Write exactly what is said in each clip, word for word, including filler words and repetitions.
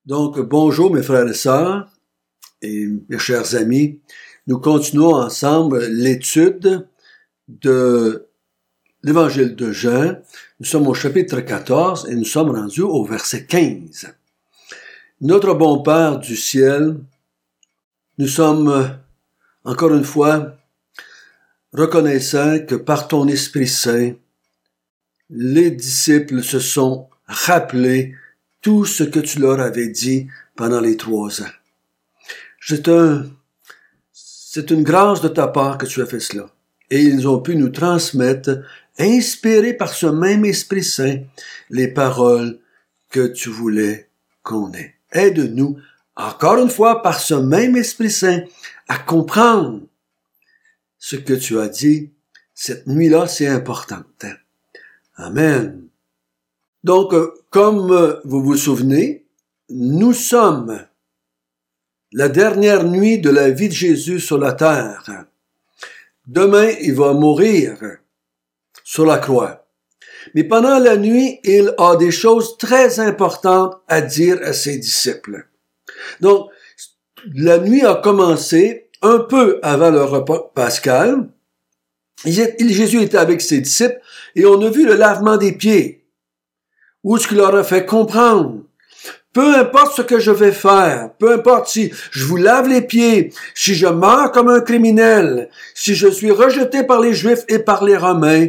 Donc, bonjour mes frères et sœurs et mes chers amis. Nous continuons ensemble l'étude de l'Évangile de Jean. Nous sommes au chapitre quatorze et nous sommes rendus au verset quinze. Notre bon Père du ciel, nous sommes encore une fois reconnaissants que par ton Esprit Saint, les disciples se sont rappelés tout ce que tu leur avais dit pendant les trois ans. C'est un, c'est une grâce de ta part que tu as fait cela. Et ils ont pu nous transmettre, inspirés par ce même Esprit Saint, les paroles que tu voulais qu'on ait. Aide-nous, encore une fois, par ce même Esprit Saint, à comprendre ce que tu as dit. Cette nuit-là, c'est important. Amen. Donc, comme vous vous souvenez, nous sommes la dernière nuit de la vie de Jésus sur la terre. Demain, il va mourir sur la croix. Mais pendant la nuit, il a des choses très importantes à dire à ses disciples. Donc, la nuit a commencé un peu avant le repas pascal. Jésus était avec ses disciples et on a vu le lavement des pieds. Où est-ce qu'il leur a fait comprendre? Peu importe ce que je vais faire, peu importe si je vous lave les pieds, si je meurs comme un criminel, si je suis rejeté par les Juifs et par les Romains,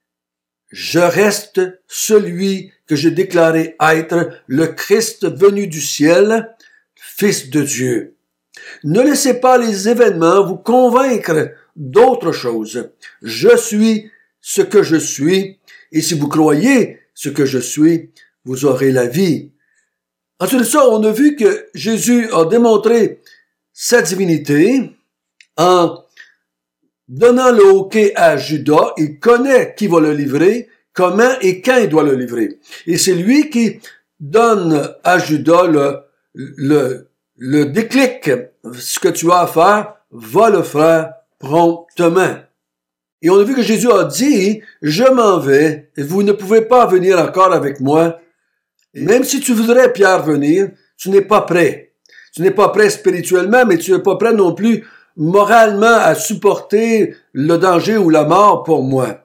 je reste celui que j'ai déclaré être le Christ venu du ciel, Fils de Dieu. Ne laissez pas les événements vous convaincre d'autre chose. Je suis ce que je suis, et si vous croyez ce que je suis, vous aurez la vie. Ensuite de ça, on a vu que Jésus a démontré sa divinité en donnant le hoquet à Judas. Il connaît qui va le livrer, comment et quand il doit le livrer. Et c'est lui qui donne à Judas le, le, le déclic. Ce que tu as à faire, va le faire promptement. Et on a vu que Jésus a dit, je m'en vais, et vous ne pouvez pas venir encore avec moi. Et même si tu voudrais, Pierre, venir, tu n'es pas prêt. Tu n'es pas prêt spirituellement, mais tu n'es pas prêt non plus moralement à supporter le danger ou la mort pour moi.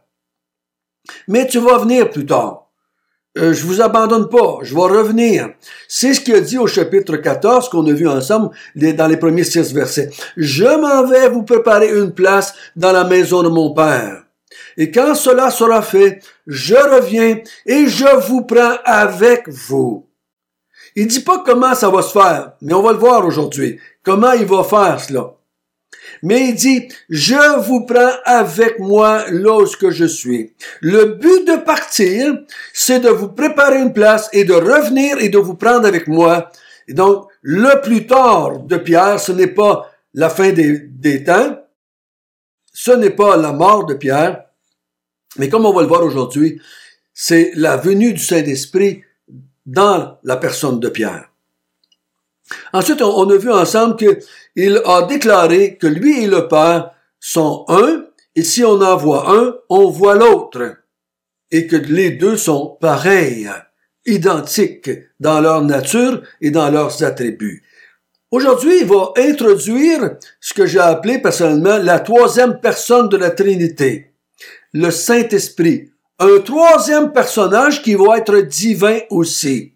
Mais tu vas venir plus tard. Euh, je vous abandonne pas, je vais revenir. C'est ce qu'il a dit au chapitre quatorze qu'on a vu ensemble les, dans les premiers six versets. Je m'en vais vous préparer une place dans la maison de mon Père. Et quand cela sera fait, je reviens et je vous prends avec vous. Il dit pas comment ça va se faire, mais on va le voir aujourd'hui. Comment il va faire cela. Mais il dit, je vous prends avec moi là où je suis. Le but de partir, c'est de vous préparer une place et de revenir et de vous prendre avec moi. Et donc, le plus tard de Pierre, ce n'est pas la fin des, des temps, ce n'est pas la mort de Pierre, mais comme on va le voir aujourd'hui, c'est la venue du Saint-Esprit dans la personne de Pierre. Ensuite, on a vu ensemble qu'il a déclaré que lui et le Père sont un, et si on en voit un, on voit l'autre, et que les deux sont pareils, identiques dans leur nature et dans leurs attributs. Aujourd'hui, il va introduire ce que j'ai appelé personnellement la troisième personne de la Trinité, le Saint-Esprit, un troisième personnage qui va être divin aussi.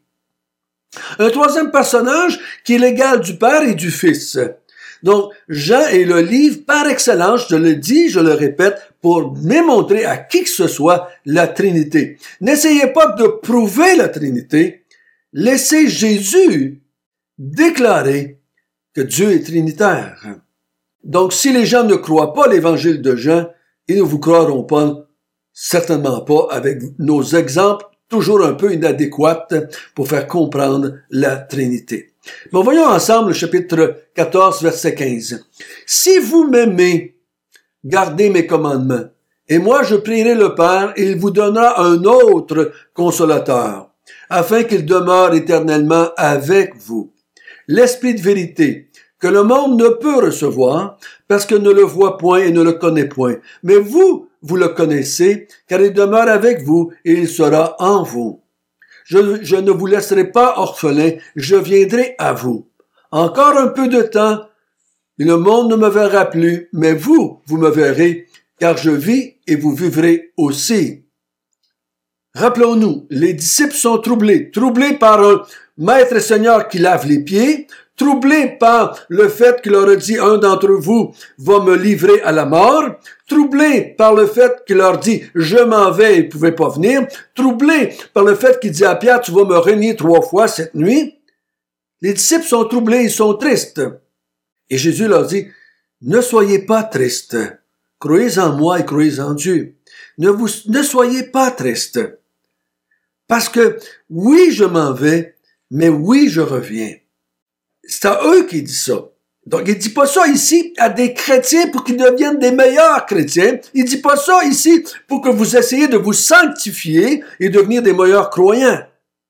Un troisième personnage qui est l'égal du Père et du Fils. Donc, Jean est le livre par excellence, je le dis, je le répète, pour démontrer à qui que ce soit la Trinité. N'essayez pas de prouver la Trinité. Laissez Jésus déclarer que Dieu est trinitaire. Donc, si les gens ne croient pas l'évangile de Jean, ils ne vous croiront pas, certainement pas, avec nos exemples toujours un peu inadéquates pour faire comprendre la Trinité. Mais voyons ensemble le chapitre quatorze, verset quinze. « Si vous m'aimez, gardez mes commandements, et moi je prierai le Père, et il vous donnera un autre consolateur, afin qu'il demeure éternellement avec vous. L'Esprit de vérité, que le monde ne peut recevoir, parce qu'il ne le voit point et ne le connaît point. Mais vous, vous le connaissez, car il demeure avec vous et il sera en vous. Je, je ne vous laisserai pas orphelin, je viendrai à vous. Encore un peu de temps, et le monde ne me verra plus, mais vous, vous me verrez, car je vis et vous vivrez aussi. Rappelons-nous, les disciples sont troublés, troublés par un maître et seigneur qui lave les pieds, troublés par le fait qu'il leur a dit, un d'entre vous va me livrer à la mort, troublés par le fait qu'il leur dit, je m'en vais, ils ne pouvaient pas venir, troublés par le fait qu'il dit à Pierre, tu vas me renier trois fois cette nuit. Les disciples sont troublés, ils sont tristes. Et Jésus leur dit, ne soyez pas tristes, croyez en moi et croyez en Dieu. Ne vous, ne soyez pas tristes. Parce que, oui, je m'en vais, mais oui, je reviens. C'est à eux qu'il dit ça. Donc, il dit pas ça ici à des chrétiens pour qu'ils deviennent des meilleurs chrétiens. Il dit pas ça ici pour que vous essayiez de vous sanctifier et devenir des meilleurs croyants.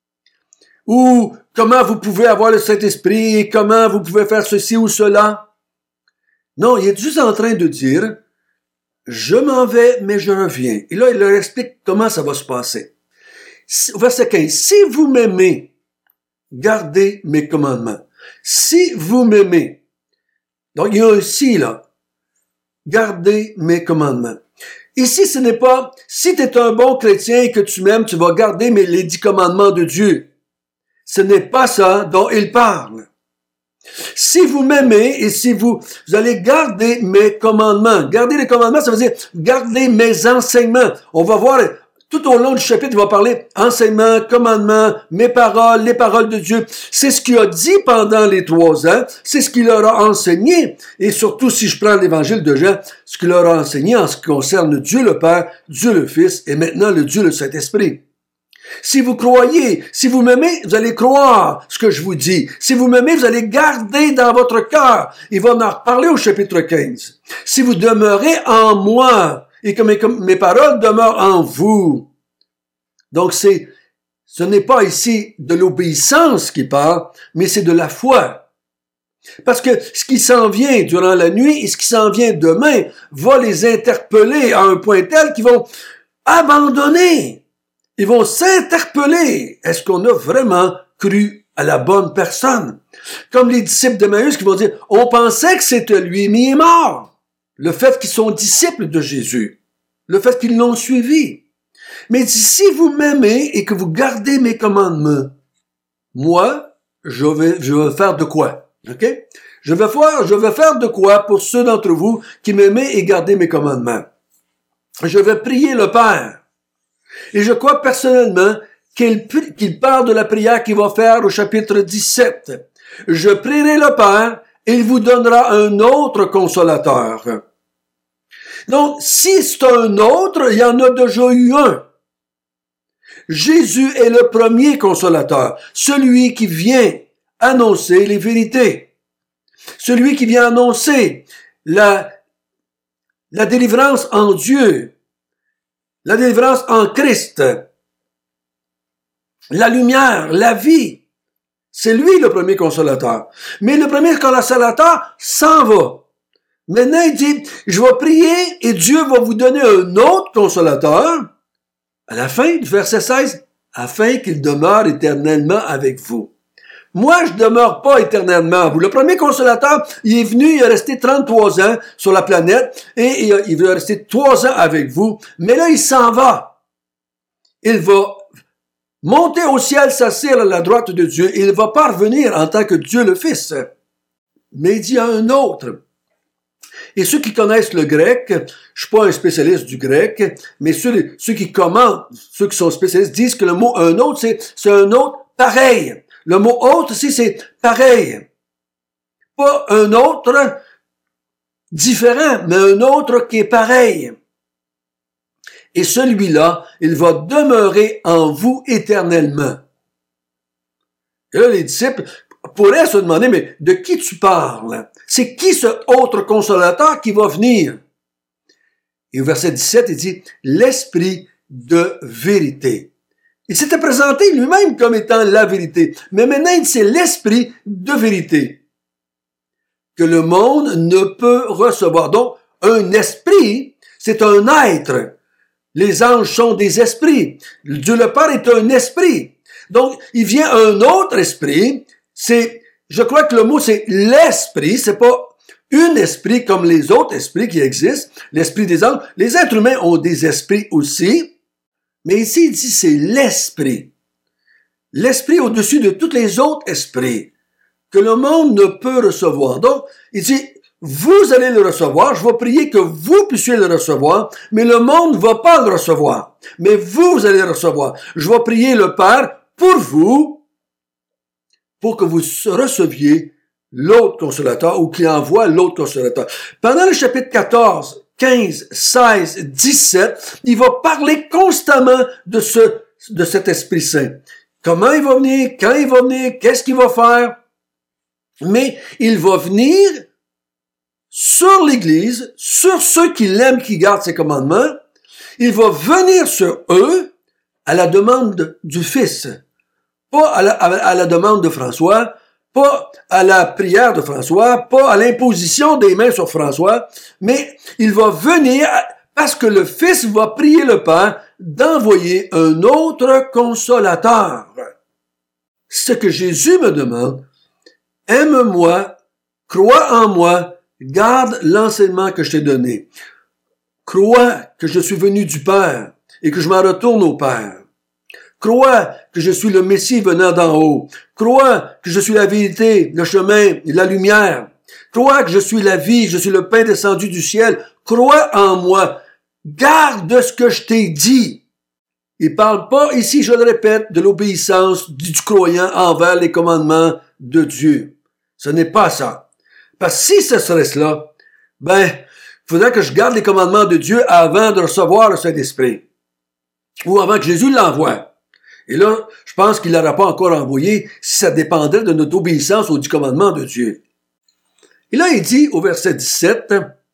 Ou comment vous pouvez avoir le Saint-Esprit et comment vous pouvez faire ceci ou cela. Non, il est juste en train de dire, je m'en vais, mais je reviens. Et là, il leur explique comment ça va se passer. Verset quinze. Si vous m'aimez, gardez mes commandements. Si vous m'aimez. Donc, il y a un si là. Gardez mes commandements. Ici, ce n'est pas, si tu es un bon chrétien et que tu m'aimes, tu vas garder mes, les dix commandements de Dieu. Ce n'est pas ça dont il parle. Si vous m'aimez et si vous, vous allez garder mes commandements. Garder les commandements, ça veut dire garder mes enseignements. On va voir, tout au long du chapitre, il va parler enseignements, commandements, mes paroles, les paroles de Dieu. C'est ce qu'il a dit pendant les trois ans. C'est ce qu'il leur a enseigné. Et surtout, si je prends l'évangile de Jean, ce qu'il leur a enseigné en ce qui concerne Dieu le Père, Dieu le Fils et maintenant le Dieu le Saint-Esprit. Si vous croyez, si vous m'aimez, vous allez croire ce que je vous dis. Si vous m'aimez, vous allez garder dans votre cœur. Il va en reparler au chapitre quinze. Si vous demeurez en moi et que mes, mes paroles demeurent en vous. Donc c'est, ce n'est pas ici de l'obéissance qui parle, mais c'est de la foi. Parce que ce qui s'en vient durant la nuit et ce qui s'en vient demain va les interpeller à un point tel qu'ils vont abandonner. Ils vont s'interpeller. Est-ce qu'on a vraiment cru à la bonne personne? Comme les disciples d'Emmaüs qui vont dire, on pensait que c'était lui, mais il est mort. Le fait qu'ils sont disciples de Jésus. Le fait qu'ils l'ont suivi. Mais si vous m'aimez et que vous gardez mes commandements, moi, je vais, je vais faire de quoi? OK? Je vais faire, je vais faire de quoi pour ceux d'entre vous qui m'aimez et gardez mes commandements? Je vais prier le Père. Et je crois personnellement qu'il, qu'il parle de la prière qu'il va faire au chapitre dix-sept. Je prierai le Père et il vous donnera un autre consolateur. Donc, si c'est un autre, il y en a déjà eu un. Jésus est le premier consolateur, celui qui vient annoncer les vérités, celui qui vient annoncer la, la délivrance en Dieu, la délivrance en Christ, la lumière, la vie. C'est lui le premier consolateur. Mais le premier consolateur s'en va. Maintenant, il dit, je vais prier et Dieu va vous donner un autre consolateur. À la fin du verset seize, afin qu'il demeure éternellement avec vous. Moi, je demeure pas éternellement à vous. Le premier consolateur, il est venu, il est resté trente-trois ans sur la planète et il veut rester trois ans avec vous. Mais là, il s'en va. Il va monter au ciel, s'asseoir à la droite de Dieu. Il va pas revenir en tant que Dieu le Fils. Mais il dit à un autre. Et ceux qui connaissent le grec, je suis pas un spécialiste du grec, mais ceux, ceux qui commentent, ceux qui sont spécialistes, disent que le mot un autre, c'est, c'est un autre pareil. Le mot autre aussi, c'est pareil. Pas un autre différent, mais un autre qui est pareil. Et celui-là, il va demeurer en vous éternellement. Et là, les disciples pourraient se demander, mais de qui tu parles? C'est qui ce autre consolateur qui va venir? Et au verset dix-sept, il dit, l'esprit de vérité. Il s'était présenté lui-même comme étant la vérité. Mais maintenant, il dit, c'est l'esprit de vérité que le monde ne peut recevoir. Donc, un esprit, c'est un être. Les anges sont des esprits. Dieu le Père est un esprit. Donc, il vient un autre esprit. C'est, je crois que le mot c'est l'esprit. C'est pas un esprit comme les autres esprits qui existent. L'esprit des anges. Les êtres humains ont des esprits aussi. Mais ici, il dit c'est l'esprit. L'esprit au-dessus de tous les autres esprits que le monde ne peut recevoir. Donc, il dit, vous allez le recevoir, je vais prier que vous puissiez le recevoir, mais le monde ne va pas le recevoir. Mais vous, vous allez le recevoir. Je vais prier le Père pour vous, pour que vous receviez l'autre consolateur ou qu'il envoie l'autre consolateur. Pendant le chapitre quatorze, quinze, seize, dix-sept, il va parler constamment de ce, de cet Esprit Saint. Comment il va venir, quand il va venir, qu'est-ce qu'il va faire? Mais il va venir sur l'Église, sur ceux qui l'aiment, qui gardent ses commandements. Il va venir sur eux à la demande du Fils. Pas à la, à la demande de François, pas à la prière de François, pas à l'imposition des mains sur François, mais il va venir parce que le Fils va prier le Père d'envoyer un autre consolateur. Ce que Jésus me demande, aime-moi, crois en moi, garde l'enseignement que je t'ai donné. Crois que je suis venu du Père et que je m'en retourne au Père. Crois que je suis le Messie venant d'en haut. Crois que je suis la vérité, le chemin et la lumière. Crois que je suis la vie, je suis le pain descendu du ciel. Crois en moi. Garde ce que je t'ai dit. Il parle pas, ici je le répète, de l'obéissance du croyant envers les commandements de Dieu. Ce n'est pas ça. Parce que si ce serait cela, ben, il faudrait que je garde les commandements de Dieu avant de recevoir le Saint-Esprit. Ou avant que Jésus l'envoie. Et là, je pense qu'il ne l'aurait pas encore envoyé si ça dépendait de notre obéissance aux dix commandements de Dieu. Et là, il dit au verset dix-sept,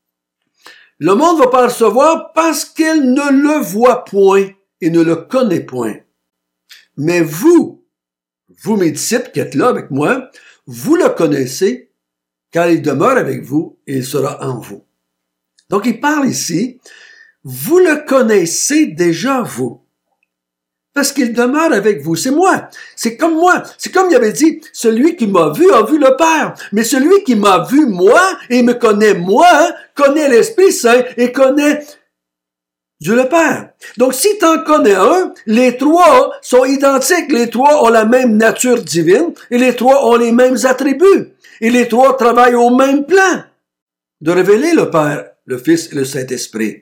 « Le monde ne va pas le recevoir parce qu'il ne le voit point et ne le connaît point. Mais vous, vous mes disciples qui êtes là avec moi, vous le connaissez car il demeure avec vous et il sera en vous. » Donc, il parle ici, vous le connaissez déjà, vous. Parce qu'il demeure avec vous. C'est moi. C'est comme moi. C'est comme il avait dit, celui qui m'a vu a vu le Père. Mais celui qui m'a vu moi et me connaît moi, connaît l'Esprit Saint et connaît Dieu le Père. Donc, si tu en connais un, les trois sont identiques. Les trois ont la même nature divine et les trois ont les mêmes attributs. Et les trois travaillent au même plan de révéler le Père, le Fils et le Saint-Esprit.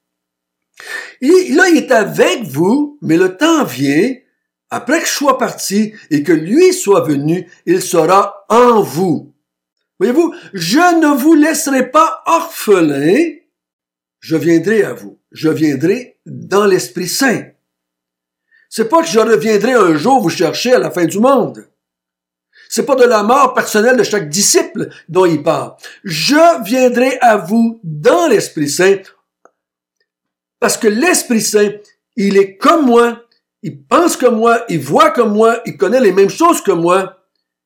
Et là, il est avec vous, mais le temps vient, après que je sois parti et que lui soit venu, il sera en vous. Voyez-vous, je ne vous laisserai pas orphelins, je viendrai à vous. Je viendrai dans l'Esprit Saint. C'est pas que je reviendrai un jour vous chercher à la fin du monde. C'est pas de la mort personnelle de chaque disciple dont il parle. Je viendrai à vous dans l'Esprit Saint. Parce que l'Esprit Saint, il est comme moi, il pense comme moi, il voit comme moi, il connaît les mêmes choses que moi.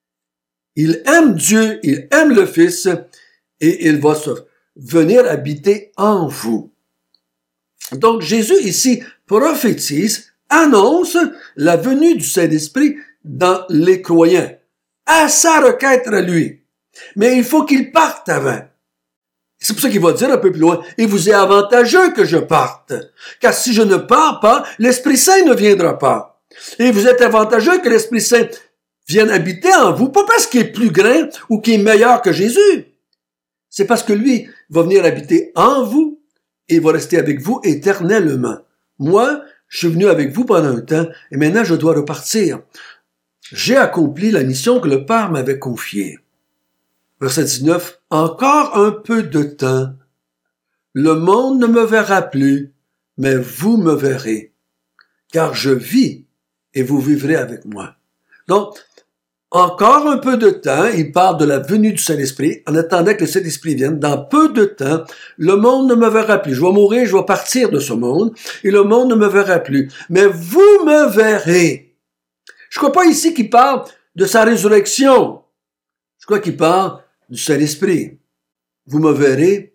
Il aime Dieu, il aime le Fils, et il va se venir habiter en vous. Donc Jésus ici prophétise, annonce la venue du Saint-Esprit dans les croyants, à sa requête à lui. Mais il faut qu'il parte avant. C'est pour ça qu'il va dire un peu plus loin, « Il vous est avantageux que je parte, car si je ne pars pas, l'Esprit Saint ne viendra pas. Et vous êtes avantageux que l'Esprit Saint vienne habiter en vous, pas parce qu'il est plus grand ou qu'il est meilleur que Jésus. C'est parce que lui va venir habiter en vous et il va rester avec vous éternellement. Moi, je suis venu avec vous pendant un temps et maintenant je dois repartir. J'ai accompli la mission que le Père m'avait confiée. » Verset dix-neuf, « Encore un peu de temps, le monde ne me verra plus, mais vous me verrez, car je vis et vous vivrez avec moi. » Donc, encore un peu de temps, il parle de la venue du Saint-Esprit, en attendant que le Saint-Esprit vienne. Dans peu de temps, le monde ne me verra plus. Je vais mourir, je vais partir de ce monde, et le monde ne me verra plus. Mais vous me verrez. Je crois pas ici qu'il parle de sa résurrection. Je crois qu'il parle du Saint-Esprit. Vous me verrez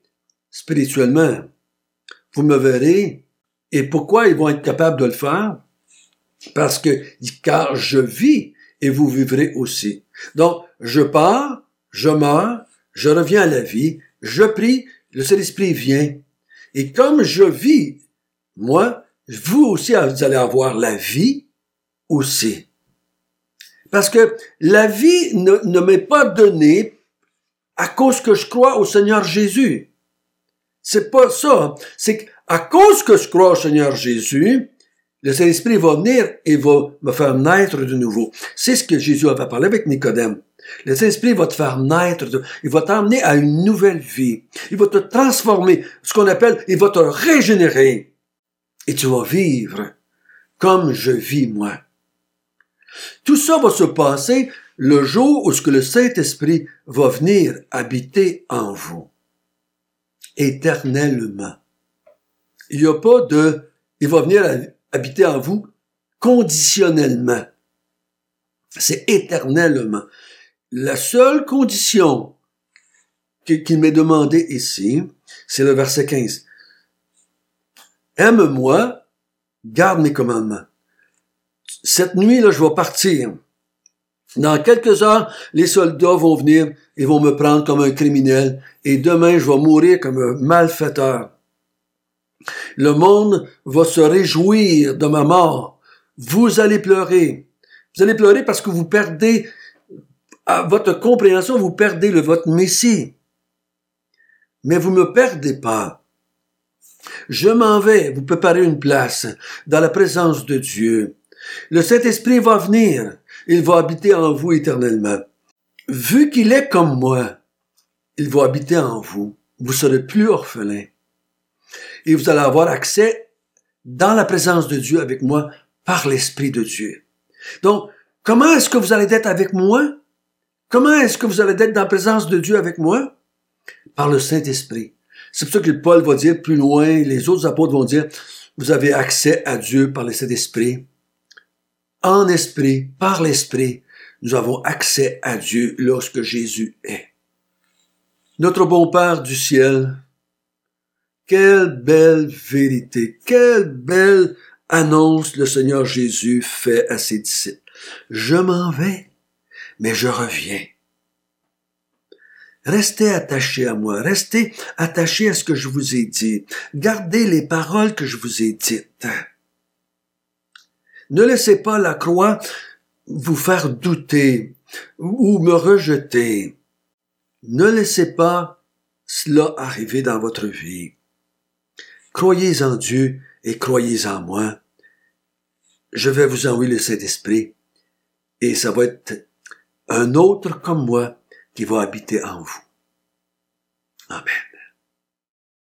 spirituellement. Vous me verrez. Et pourquoi ils vont être capables de le faire? Parce que, car je vis et vous vivrez aussi. Donc, je pars, je meurs, je reviens à la vie, je prie, le Saint-Esprit vient. Et comme je vis, moi, vous aussi, vous allez avoir la vie aussi. Parce que la vie ne, ne m'est pas donnée à cause que je crois au Seigneur Jésus. C'est pas ça. C'est qu'à cause que je crois au Seigneur Jésus, le Saint-Esprit va venir et va me faire naître de nouveau. C'est ce que Jésus avait parlé avec Nicodème. Le Saint-Esprit va te faire naître, de, il va t'emmener à une nouvelle vie. Il va te transformer, ce qu'on appelle, il va te régénérer. Et tu vas vivre comme je vis moi. Tout ça va se passer le jour où ce que le Saint-Esprit va venir habiter en vous. Éternellement. Il n'y a pas de, il va venir habiter en vous conditionnellement. C'est éternellement. La seule condition qu'il m'est demandée ici, c'est le verset quinze. Aime-moi, garde mes commandements. Cette nuit, là, je vais partir. Dans quelques heures, les soldats vont venir et vont me prendre comme un criminel. Et demain, je vais mourir comme un malfaiteur. Le monde va se réjouir de ma mort. Vous allez pleurer. Vous allez pleurer parce que vous perdez, à votre compréhension, vous perdez le, votre Messie. Mais vous ne me perdez pas. Je m'en vais vous préparer une place dans la présence de Dieu. Le Saint-Esprit va venir. Il va habiter en vous éternellement. Vu qu'il est comme moi, il va habiter en vous. Vous ne serez plus orphelin. Et vous allez avoir accès dans la présence de Dieu avec moi par l'Esprit de Dieu. Donc, comment est-ce que vous allez être avec moi? Comment est-ce que vous allez être dans la présence de Dieu avec moi? Par le Saint-Esprit. C'est pour ça que Paul va dire plus loin, les autres apôtres vont dire, vous avez accès à Dieu par le Saint-Esprit. En esprit, par l'Esprit, nous avons accès à Dieu lorsque Jésus est. Notre bon Père du ciel, quelle belle vérité, quelle belle annonce le Seigneur Jésus fait à ses disciples. Je m'en vais, mais je reviens. Restez attachés à moi, restez attachés à ce que je vous ai dit. Gardez les paroles que je vous ai dites. Ne laissez pas la croix vous faire douter ou me rejeter. Ne laissez pas cela arriver dans votre vie. Croyez en Dieu et croyez en moi. Je vais vous envoyer le Saint-Esprit et ça va être un autre comme moi qui va habiter en vous. Amen.